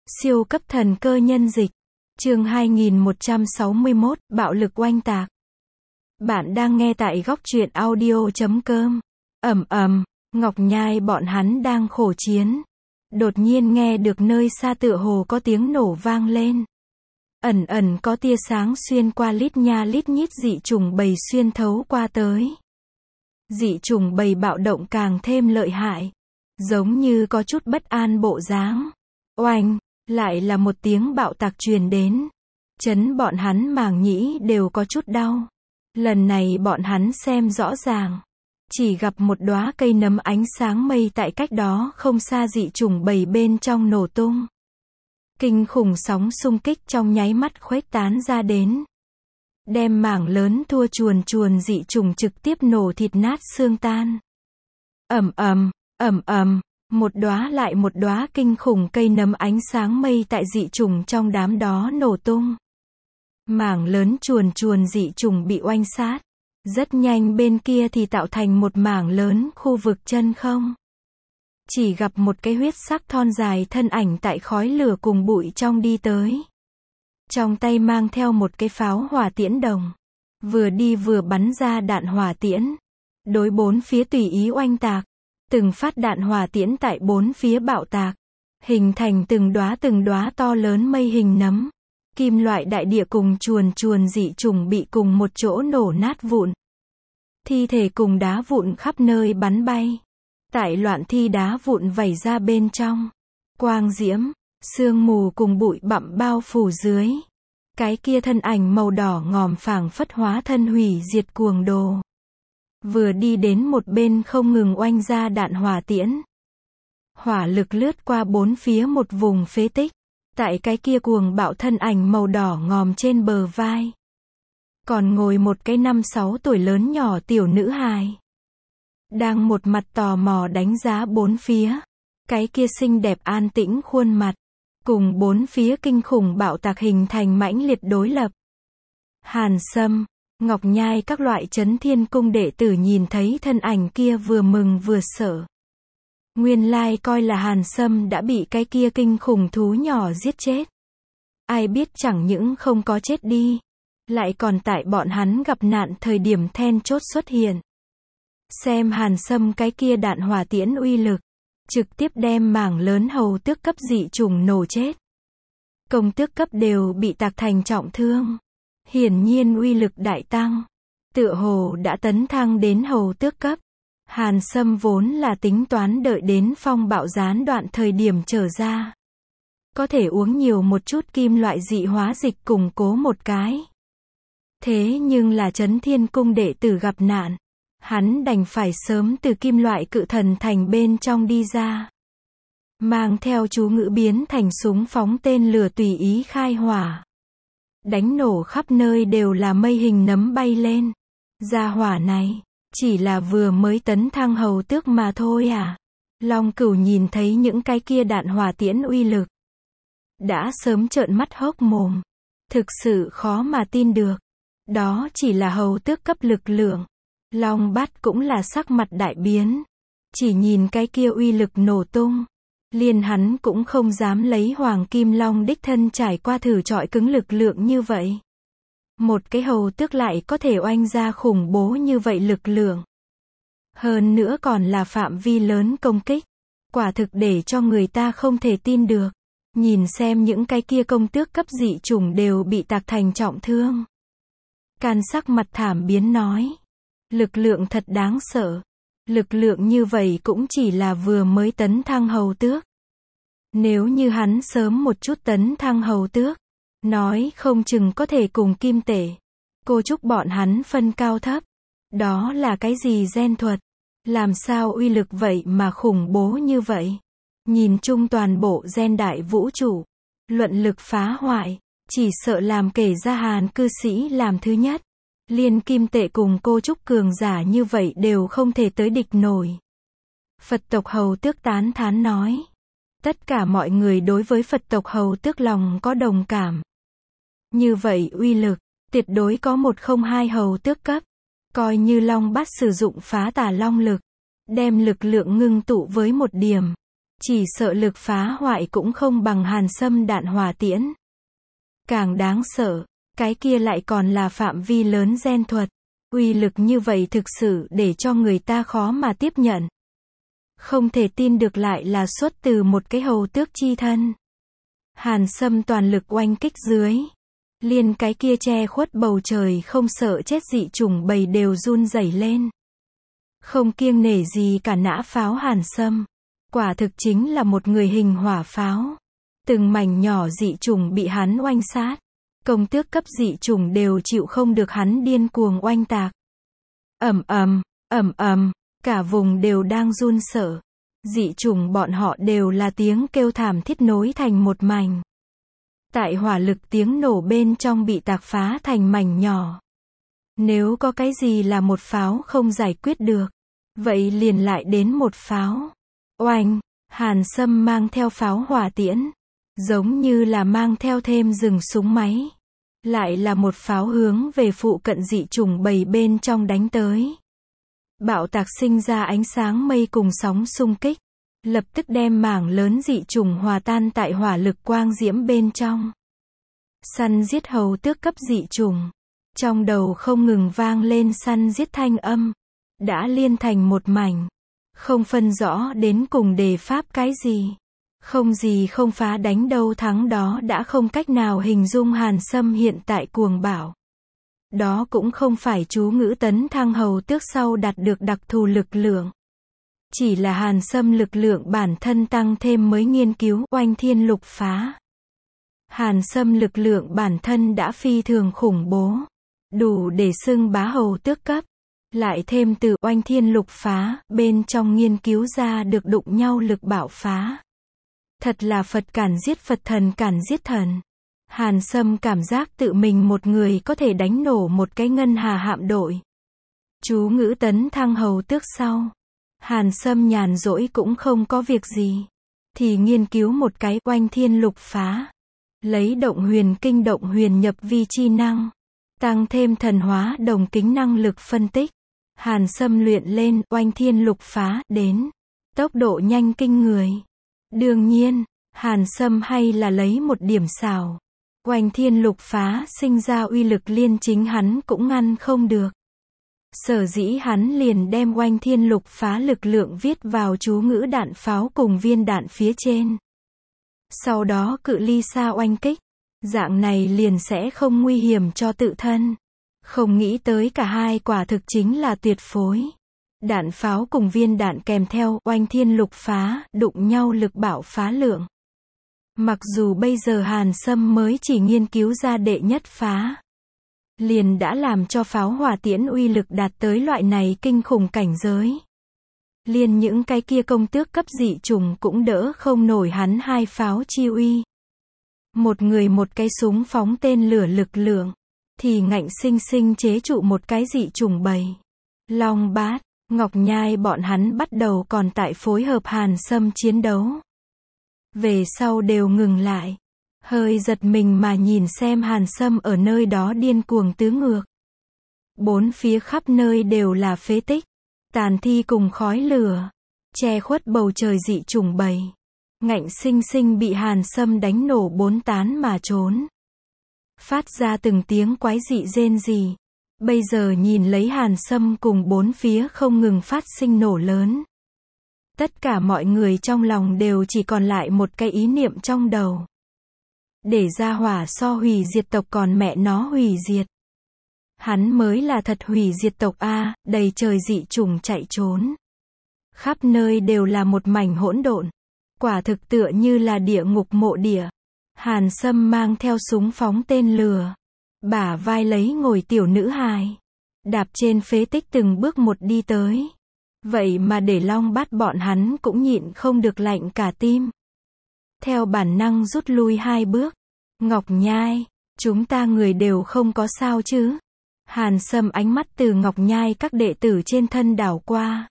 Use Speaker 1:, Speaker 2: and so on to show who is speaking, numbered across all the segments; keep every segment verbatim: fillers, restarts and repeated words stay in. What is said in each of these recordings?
Speaker 1: Siêu cấp thần cơ nhân dịch. Chương hai nghìn một trăm sáu mươi mốt, bạo lực oanh tạc. Bạn đang nghe tại góc truyện audio chấm com. Ầm ầm, Ngọc Nhai bọn hắn đang khổ chiến. Đột nhiên nghe được nơi xa tựa hồ có tiếng nổ vang lên. Ẩn ẩn có tia sáng xuyên qua lít nha lít nhít dị trùng bầy xuyên thấu qua tới. Dị trùng bầy bạo động càng thêm lợi hại. Giống như có chút bất an bộ dáng. Oanh, lại là một tiếng bạo tạc truyền đến. Chấn bọn hắn màng nhĩ đều có chút đau. Lần này bọn hắn xem rõ ràng. Chỉ gặp một đóa cây nấm ánh sáng mây tại cách đó không xa dị trùng bầy bên trong nổ tung. Kinh khủng sóng xung kích trong nháy mắt khuếch tán ra đến. Đem mảng lớn thua chuồn chuồn dị trùng trực tiếp nổ thịt nát xương tan. Ầm ầm, ầm ầm, một đóa lại một đóa kinh khủng cây nấm ánh sáng mây tại dị trùng trong đám đó nổ tung. Mảng lớn chuồn chuồn dị trùng bị oanh sát. Rất nhanh bên kia thì tạo thành một mảng lớn khu vực chân không. Chỉ gặp một cái huyết sắc thon dài thân ảnh tại khói lửa cùng bụi trong đi tới. Trong tay mang theo một cái pháo hỏa tiễn đồng. Vừa đi vừa bắn ra đạn hỏa tiễn. Đối bốn phía tùy ý oanh tạc. Từng phát đạn hỏa tiễn tại bốn phía bạo tạc. Hình thành từng đóa từng đóa to lớn mây hình nấm. Kim loại đại địa cùng chuồn chuồn dị trùng bị cùng một chỗ nổ nát vụn. Thi thể cùng đá vụn khắp nơi bắn bay. Tại loạn thi đá vụn vẩy ra bên trong. Quang diễm, sương mù cùng bụi bặm bao phủ dưới. Cái kia thân ảnh màu đỏ ngòm phảng phất hóa thân hủy diệt cuồng đồ. Vừa đi đến một bên không ngừng oanh ra đạn hỏa tiễn. Hỏa lực lướt qua bốn phía một vùng phế tích. Tại cái kia cuồng bạo thân ảnh màu đỏ ngòm trên bờ vai. Còn ngồi một cái năm sáu tuổi lớn nhỏ tiểu nữ hài. Đang một mặt tò mò đánh giá bốn phía. Cái kia xinh đẹp an tĩnh khuôn mặt. Cùng bốn phía kinh khủng bạo tạc hình thành mãnh liệt đối lập. Hàn Sâm, Ngọc Nhai các loại Chấn Thiên Cung đệ tử nhìn thấy thân ảnh kia vừa mừng vừa sợ. Nguyên lai coi là Hàn Sâm đã bị cái kia kinh khủng thú nhỏ giết chết. Ai biết chẳng những không có chết đi. Lại còn tại bọn hắn gặp nạn thời điểm then chốt xuất hiện. Xem Hàn Sâm cái kia đạn hỏa tiễn uy lực. Trực tiếp đem mảng lớn hầu tước cấp dị trùng nổ chết. Công tước cấp đều bị tạc thành trọng thương. Hiển nhiên uy lực đại tăng. Tựa hồ đã tấn thăng đến hầu tước cấp. Hàn Sâm vốn là tính toán đợi đến phong bạo gián đoạn thời điểm trở ra. Có thể uống nhiều một chút kim loại dị hóa dịch củng cố một cái. Thế nhưng là Chấn Thiên Cung đệ tử gặp nạn. Hắn đành phải sớm từ kim loại cự thần thành bên trong đi ra. Mang theo chú ngữ biến thành súng phóng tên lửa tùy ý khai hỏa. Đánh nổ khắp nơi đều là mây hình nấm bay lên. Gia hỏa này, chỉ là vừa mới tấn thăng hầu tước mà thôi à. Long Cửu nhìn thấy những cái kia đạn hỏa tiễn uy lực. Đã sớm trợn mắt hốc mồm. Thực sự khó mà tin được. Đó chỉ là hầu tước cấp lực lượng. Long Bát cũng là sắc mặt đại biến. Chỉ nhìn cái kia uy lực nổ tung. Liền hắn cũng không dám lấy Hoàng Kim Long đích thân trải qua thử trọi cứng lực lượng như vậy. Một cái hầu tước lại có thể oanh ra khủng bố như vậy lực lượng. Hơn nữa còn là phạm vi lớn công kích. Quả thực để cho người ta không thể tin được. Nhìn xem những cái kia công tước cấp dị trùng đều bị tạc thành trọng thương. Can sắc mặt thảm biến nói. Lực lượng thật đáng sợ. Lực lượng như vậy cũng chỉ là vừa mới tấn thăng hầu tước. Nếu như hắn sớm một chút tấn thăng hầu tước. Nói không chừng có thể cùng Kim Tể. Cô Trúc bọn hắn phân cao thấp. Đó là cái gì gen thuật? Làm sao uy lực vậy mà khủng bố như vậy? Nhìn chung toàn bộ gen đại vũ trụ. Luận lực phá hoại. Chỉ sợ làm kể ra Hàn cư sĩ làm thứ nhất. Liên Kim Tệ cùng Cô Trúc cường giả như vậy đều không thể tới địch nổi. Phật tộc hầu tước tán thán nói. Tất cả mọi người đối với Phật tộc hầu tước lòng có đồng cảm. Như vậy uy lực, tuyệt đối có một không hai hầu tước cấp. Coi như Long Bát sử dụng phá tà long lực. Đem lực lượng ngưng tụ với một điểm. Chỉ sợ lực phá hoại cũng không bằng Hàn Sâm đạn hỏa tiễn. Càng đáng sợ, cái kia lại còn là phạm vi lớn gen thuật. Uy lực như vậy thực sự để cho người ta khó mà tiếp nhận. Không thể tin được lại là xuất từ một cái hầu tước chi thân. Hàn Sâm toàn lực oanh kích dưới. Liền cái kia che khuất bầu trời không sợ chết dị chủng bầy đều run rẩy lên. Không kiêng nể gì cả nã pháo Hàn Sâm. Quả thực chính là một người hình hỏa pháo. Từng mảnh nhỏ dị chủng bị hắn oanh sát. Công tước cấp dị chủng đều chịu không được hắn điên cuồng oanh tạc. Ầm ầm, ầm ầm, cả vùng đều đang run sợ. Dị chủng bọn họ đều là tiếng kêu thảm thiết nối thành một mảnh. Tại hỏa lực tiếng nổ bên trong bị tạc phá thành mảnh nhỏ. Nếu có cái gì là một pháo không giải quyết được, vậy liền lại đến một pháo. Oanh, Hàn Sâm mang theo pháo hỏa tiễn, giống như là mang theo thêm rừng súng máy. Lại là một pháo hướng về phụ cận dị chủng bầy bên trong đánh tới. Bạo tạc sinh ra ánh sáng mây cùng sóng xung kích, lập tức đem mảng lớn dị chủng hòa tan tại hỏa lực quang diễm bên trong. Săn giết hầu tước cấp dị chủng, trong đầu không ngừng vang lên săn giết thanh âm, đã liên thành một mảnh, không phân rõ đến cùng đề pháp cái gì. Không gì không phá đánh đâu thắng đó đã không cách nào hình dung Hàn Sâm hiện tại cuồng bạo. Đó cũng không phải chú ngữ tấn thăng hầu tước sau đạt được đặc thù lực lượng. Chỉ là Hàn Sâm lực lượng bản thân tăng thêm mới nghiên cứu oanh thiên lục phá. Hàn Sâm lực lượng bản thân đã phi thường khủng bố, đủ để xưng bá hầu tước cấp. Lại thêm từ oanh thiên lục phá, bên trong nghiên cứu ra được đụng nhau lực bạo phá. Thật là Phật cản giết Phật, thần cản giết thần. Hàn Sâm cảm giác tự mình một người có thể đánh nổ một cái ngân hà hạm đội. Chú ngữ tấn thăng hầu tước sau. Hàn Sâm nhàn rỗi cũng không có việc gì. Thì nghiên cứu một cái oanh thiên lục phá. Lấy động huyền kinh động huyền nhập vi chi năng. Tăng thêm thần hóa đồng kính năng lực phân tích. Hàn Sâm luyện lên oanh thiên lục phá đến. Tốc độ nhanh kinh người. Đương nhiên, Hàn Sâm hay là lấy một điểm xảo. Oanh thiên lục phá sinh ra uy lực liên chính hắn cũng ngăn không được. Sở dĩ hắn liền đem oanh thiên lục phá lực lượng viết vào chú ngữ đạn pháo cùng viên đạn phía trên. Sau đó cự ly xa oanh kích. Dạng này liền sẽ không nguy hiểm cho tự thân. Không nghĩ tới cả hai quả thực chính là tuyệt phối. Đạn pháo cùng viên đạn kèm theo oanh thiên lục phá, đụng nhau lực bạo phá lượng. Mặc dù bây giờ Hàn Sâm mới chỉ nghiên cứu ra đệ nhất phá, liền đã làm cho pháo hỏa tiễn uy lực đạt tới loại này kinh khủng cảnh giới. Liền những cái kia công tước cấp dị chủng cũng đỡ không nổi hắn hai pháo chi uy. Một người một cái súng phóng tên lửa lực lượng, thì ngạnh sinh sinh chế trụ một cái dị chủng bầy. Long Bát, Ngọc Nhai bọn hắn bắt đầu còn tại phối hợp Hàn Sâm chiến đấu. Về sau đều ngừng lại. Hơi giật mình mà nhìn xem Hàn Sâm ở nơi đó điên cuồng tứ ngược. Bốn phía khắp nơi đều là phế tích, tàn thi cùng khói lửa, che khuất bầu trời dị chủng bầy. Ngạnh sinh sinh bị Hàn Sâm đánh nổ bốn tán mà trốn. Phát ra từng tiếng quái dị rên rỉ. Bây giờ nhìn lấy Hàn Sâm cùng bốn phía không ngừng phát sinh nổ lớn. Tất cả mọi người trong lòng đều chỉ còn lại một cái ý niệm trong đầu. Để ra hỏa so hủy diệt tộc còn mẹ nó hủy diệt. Hắn mới là thật hủy diệt tộc a, đầy trời dị chủng chạy trốn. Khắp nơi đều là một mảnh hỗn độn. Quả thực tựa như là địa ngục mộ địa. Hàn Sâm mang theo súng phóng tên lửa. Bả vai lấy ngồi tiểu nữ hài. Đạp trên phế tích từng bước một đi tới. Vậy mà để Long Bát bọn hắn cũng nhịn không được lạnh cả tim. Theo bản năng rút lui hai bước. Ngọc Nhai, chúng ta người đều không có sao chứ? Hàn Sâm ánh mắt từ Ngọc Nhai các đệ tử trên thân đảo qua.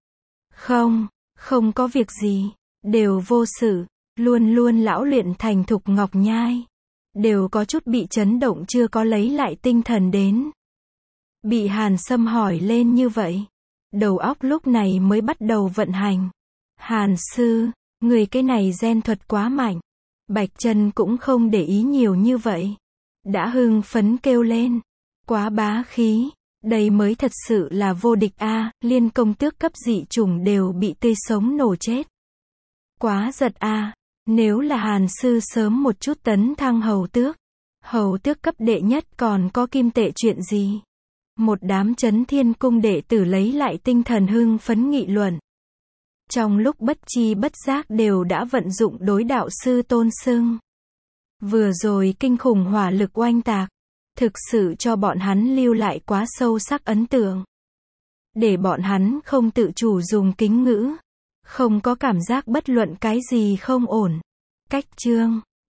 Speaker 1: Không, không có việc gì, đều vô sự, luôn luôn lão luyện thành thục Ngọc Nhai. Đều có chút bị chấn động chưa có lấy lại tinh thần đến. Bị Hàn Sâm hỏi lên như vậy. Đầu óc lúc này mới bắt đầu vận hành. Hàn sư, Người cái này gen thuật quá mạnh. Bạch Chân cũng không để ý nhiều như vậy. Đã hưng phấn kêu lên. Quá bá khí. Đây mới thật sự là vô địch a, liên công tước cấp dị chủng đều bị tươi sống nổ chết. Quá giật a, nếu là Hàn sư sớm một chút tấn thăng hầu tước. Hầu tước cấp đệ nhất còn có kim tệ chuyện gì? Một đám Chấn Thiên cung đệ tử lấy lại tinh thần hưng phấn nghị luận. Trong lúc bất chi bất giác đều đã vận dụng đối đạo sư tôn xưng. Vừa rồi kinh khủng hỏa lực oanh tạc. Thực sự cho bọn hắn lưu lại quá sâu sắc ấn tượng. Để bọn hắn không tự chủ dùng kính ngữ. Không có cảm giác bất luận cái gì không ổn. Cách chương